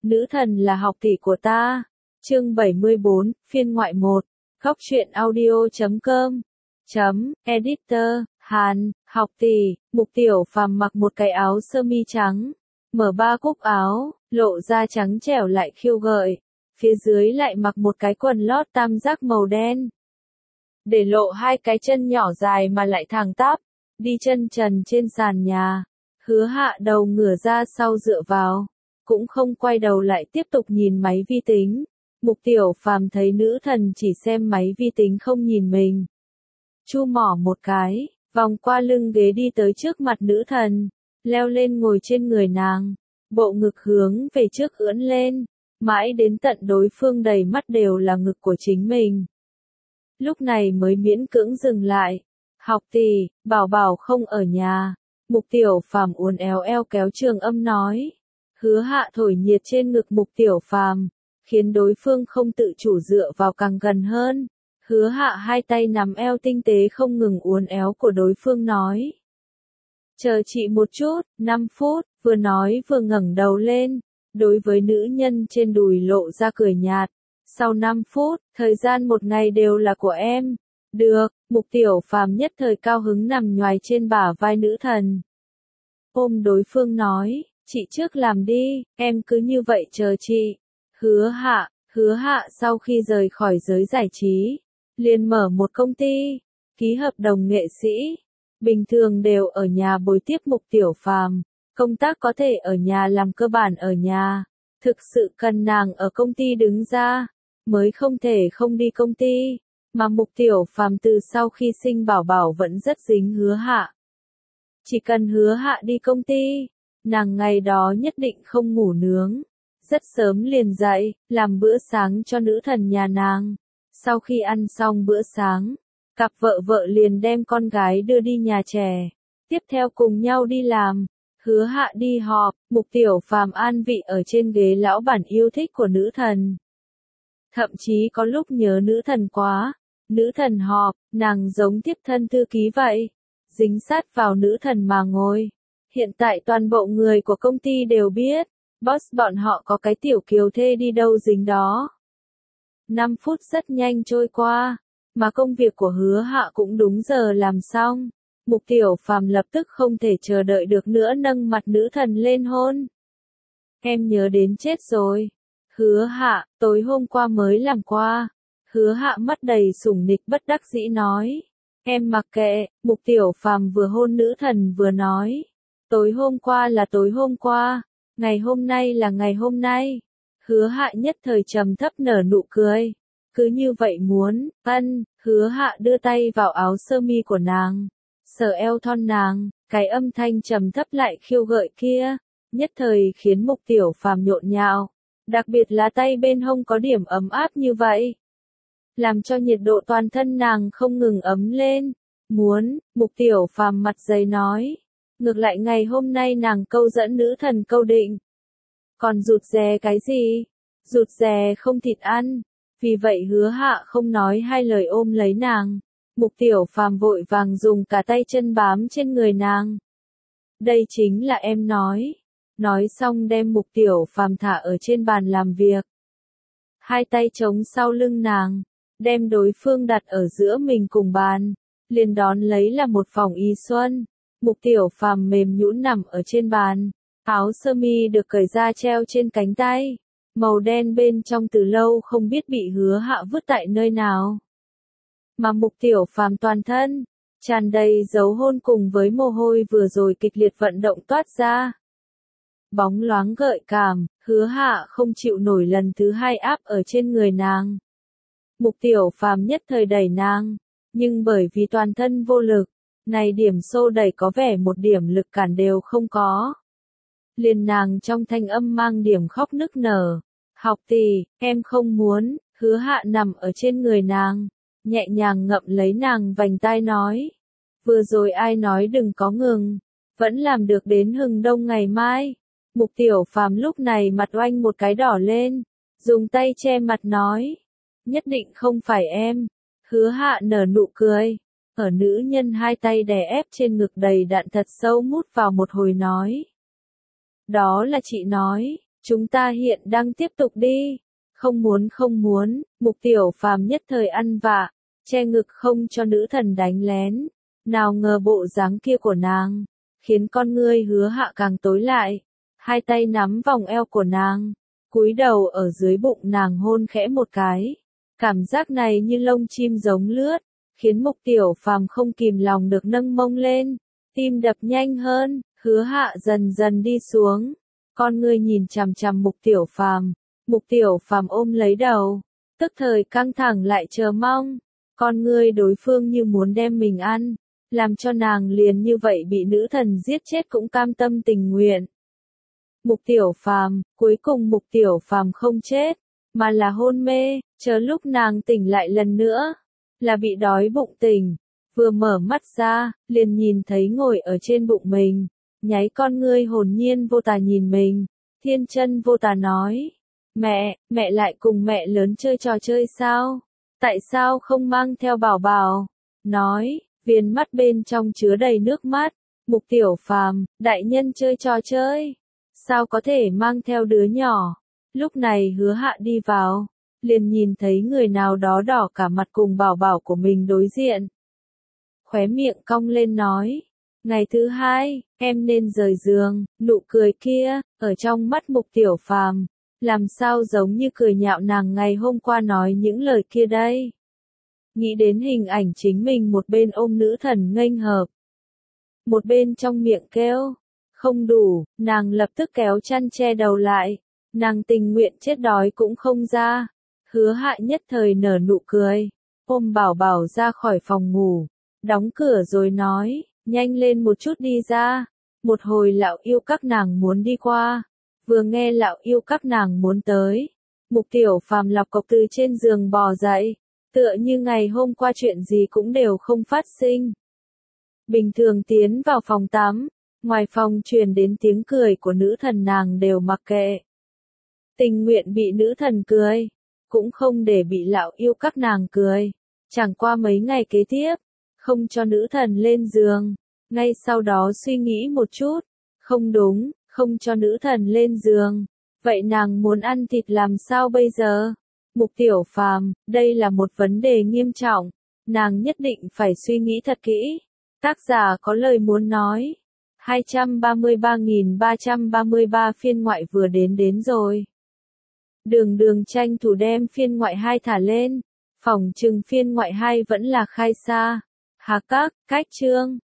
Nữ thần là học tỷ của ta. Chương 74, phiên ngoại 1. Góc truyện audio.com. Editor, Hàn, học tỷ. Mục Tiểu Phàm mặc một cái áo sơ mi trắng, mở ba cúc áo, lộ da trắng trẻo lại khiêu gợi. Phía dưới lại mặc một cái quần lót tam giác màu đen, để lộ hai cái chân nhỏ dài mà lại thẳng tắp, đi chân trần trên sàn nhà. Hứa Hạ đầu ngửa ra sau dựa vào, cũng không quay đầu lại tiếp tục nhìn máy vi tính. Mục Tiểu Phàm thấy nữ thần chỉ xem máy vi tính không nhìn mình, chu mỏ một cái, vòng qua lưng ghế đi tới trước mặt nữ thần, leo lên ngồi trên người nàng, bộ ngực hướng về trước ưỡn lên, mãi đến tận đối phương đầy mắt đều là ngực của chính mình. Lúc này mới miễn cưỡng dừng lại. Học tỷ, bảo bảo không ở nhà. Mục Tiểu Phàm uốn éo eo kéo Trường Âm nói. Hứa Hạ thổi nhiệt trên ngực Mục Tiểu Phàm, khiến đối phương không tự chủ dựa vào càng gần hơn. Hứa Hạ hai tay nắm eo tinh tế không ngừng uốn éo của đối phương nói. Chờ chị một chút, 5 phút, vừa nói vừa ngẩng đầu lên, đối với nữ nhân trên đùi lộ ra cười nhạt. Sau 5 phút, thời gian một ngày đều là của em. Được, Mục Tiểu Phàm nhất thời cao hứng nằm nhoài trên bả vai nữ thần. Ôm đối phương nói, chị trước làm đi, em cứ như vậy chờ chị. Hứa Hạ sau khi rời khỏi giới giải trí, liền mở một công ty, ký hợp đồng nghệ sĩ. Bình thường đều ở nhà bồi tiếp Mục Tiểu Phàm, công tác có thể ở nhà làm cơ bản ở nhà. Thực sự cần nàng ở công ty đứng ra, mới không thể không đi công ty. Mà Mục Tiểu Phàm từ sau khi sinh bảo bảo vẫn rất dính Hứa Hạ. Chỉ cần Hứa Hạ đi công ty, nàng ngày đó nhất định không ngủ nướng. Rất sớm liền dậy, làm bữa sáng cho nữ thần nhà nàng. Sau khi ăn xong bữa sáng, cặp vợ vợ liền đem con gái đưa đi nhà trẻ. Tiếp theo cùng nhau đi làm. Hứa Hạ đi họp, Mục Tiểu Phàm an vị ở trên ghế lão bản yêu thích của nữ thần. Thậm chí có lúc nhớ nữ thần quá. Nữ thần họp, nàng giống tiếp thân thư ký vậy, dính sát vào nữ thần mà ngồi. Hiện tại toàn bộ người của công ty đều biết, boss bọn họ có cái tiểu kiều thê đi đâu dính đó. 5 phút rất nhanh trôi qua, mà công việc của Hứa Hạ cũng đúng giờ làm xong. Mục Tiểu Phàm lập tức không thể chờ đợi được nữa nâng mặt nữ thần lên hôn. Em nhớ đến chết rồi. Hứa Hạ, tối hôm qua mới làm qua. Hứa Hạ mắt đầy sủng nịch bất đắc dĩ nói. Em mặc kệ, Mục Tiểu Phàm vừa hôn nữ thần vừa nói. Tối hôm qua là tối hôm qua, ngày hôm nay là ngày hôm nay. Hứa Hạ nhất thời trầm thấp nở nụ cười. Cứ như vậy muốn, Hứa Hạ đưa tay vào áo sơ mi của nàng, sờ eo thon nàng, cái âm thanh trầm thấp lại khiêu gợi kia, nhất thời khiến Mục Tiểu Phàm nhộn nhạo. Đặc biệt là tay bên hông có điểm ấm áp như vậy, làm cho nhiệt độ toàn thân nàng không ngừng ấm lên. Muốn, Mục Tiểu Phàm mặt dày nói. Ngược lại ngày hôm nay nàng câu dẫn nữ thần câu định. Còn rụt rè cái gì? Rụt rè không thịt ăn. Vì vậy Hứa Hạ không nói hai lời ôm lấy nàng. Mục Tiểu Phàm vội vàng dùng cả tay chân bám trên người nàng. Đây chính là em nói. Nói xong đem Mục Tiểu Phàm thả ở trên bàn làm việc. Hai tay chống sau lưng nàng, đem đối phương đặt ở giữa mình cùng bàn, liền đón lấy là một vòng y xuân. Mục Tiểu Phàm mềm nhũn nằm ở trên bàn, áo sơ mi được cởi ra treo trên cánh tay, màu đen bên trong từ lâu không biết bị Hứa Hạ vứt tại nơi nào. Mà Mục Tiểu Phàm toàn thân tràn đầy dấu hôn cùng với mồ hôi vừa rồi kịch liệt vận động toát ra. Bóng loáng gợi cảm, Hứa Hạ không chịu nổi lần thứ hai áp ở trên người nàng. Mục Tiểu Phàm nhất thời đẩy nàng, nhưng bởi vì toàn thân vô lực, này điểm xô đẩy có vẻ một điểm lực cản đều không có. Liền nàng trong thanh âm mang điểm khóc nức nở. Học tỷ, em không muốn. Hứa Hạ nằm ở trên người nàng, nhẹ nhàng ngậm lấy nàng vành tai nói. Vừa rồi ai nói đừng có ngừng, vẫn làm được đến hừng đông ngày mai. Mục Tiểu Phàm lúc này mặt oanh một cái đỏ lên, dùng tay che mặt nói. Nhất định không phải em. Hứa Hạ nở nụ cười, ở nữ nhân hai tay đè ép trên ngực đầy đặn thật sâu mút vào một hồi nói. Đó là chị nói, Chúng ta hiện đang tiếp tục đi. Không muốn, Mục Tiểu Phàm nhất thời ăn vạ, che ngực không cho nữ thần đánh lén. Nào ngờ bộ dáng kia của nàng, khiến con ngươi Hứa Hạ càng tối lại. Hai tay nắm vòng eo của nàng, cúi đầu ở dưới bụng nàng hôn khẽ một cái. Cảm giác này như lông chim giống lướt, khiến Mục Tiểu Phàm không kìm lòng được nâng mông lên, tim đập nhanh hơn. Hứa Hạ dần dần đi xuống, con ngươi nhìn chằm chằm Mục Tiểu Phàm. Mục Tiểu Phàm ôm lấy đầu, tức thời căng thẳng lại chờ mong, con ngươi đối phương như muốn đem mình ăn, làm cho nàng liền như vậy bị nữ thần giết chết cũng cam tâm tình nguyện. Mục Tiểu Phàm, cuối cùng Mục Tiểu Phàm không chết, mà là hôn mê, chờ lúc nàng tỉnh lại lần nữa, là bị đói bụng tỉnh, vừa mở mắt ra, liền nhìn thấy ngồi ở trên bụng mình, nháy con ngươi hồn nhiên vô tà nhìn mình, thiên chân vô tà nói. Mẹ lại cùng mẹ lớn chơi trò chơi sao? Tại sao không mang theo bảo bảo? Nói, viên mắt bên trong chứa đầy nước mắt. Mục Tiểu Phàm, đại nhân chơi trò chơi. Sao có thể mang theo đứa nhỏ? Lúc này Hứa Hạ đi vào, liền nhìn thấy người nào đó đỏ cả mặt cùng bảo bảo của mình đối diện. Khóe miệng cong lên nói, ngày thứ hai, em nên rời giường. Nụ cười kia, ở trong mắt Mục Tiểu Phàm, làm sao giống như cười nhạo nàng ngày hôm qua nói những lời kia đây. Nghĩ đến hình ảnh chính mình một bên ôm nữ thần nghênh hợp, một bên trong miệng kêu, không đủ, nàng lập tức kéo chăn che đầu lại, nàng tình nguyện chết đói cũng không ra. Hứa Hạ nhất thời nở nụ cười, ôm bảo bảo ra khỏi phòng ngủ, đóng cửa rồi nói, nhanh lên một chút đi ra, một hồi lão yêu các nàng muốn đi qua. Vừa nghe lão yêu các nàng muốn tới, Mục Tiểu Phàm lọc cọc từ trên giường bò dậy, tựa như ngày hôm qua chuyện gì cũng đều không phát sinh. Bình thường tiến vào phòng tắm, ngoài phòng truyền đến tiếng cười của nữ thần nàng đều mặc kệ. Tình nguyện bị nữ thần cười, cũng không để bị lão yêu các nàng cười. Chẳng qua mấy ngày kế tiếp, không cho nữ thần lên giường, ngay sau đó suy nghĩ một chút, không đúng. Không cho nữ thần lên giường, vậy nàng muốn ăn thịt làm sao bây giờ? Mục Tiểu Phàm, đây là một vấn đề nghiêm trọng, nàng nhất định phải suy nghĩ thật kỹ. Tác giả có lời muốn nói. 233.333 phiên ngoại vừa đến rồi. Đường tranh thủ đem phiên ngoại 2 thả lên, phỏng chừng phiên ngoại 2 vẫn là khai xa. Hà các, cách chương.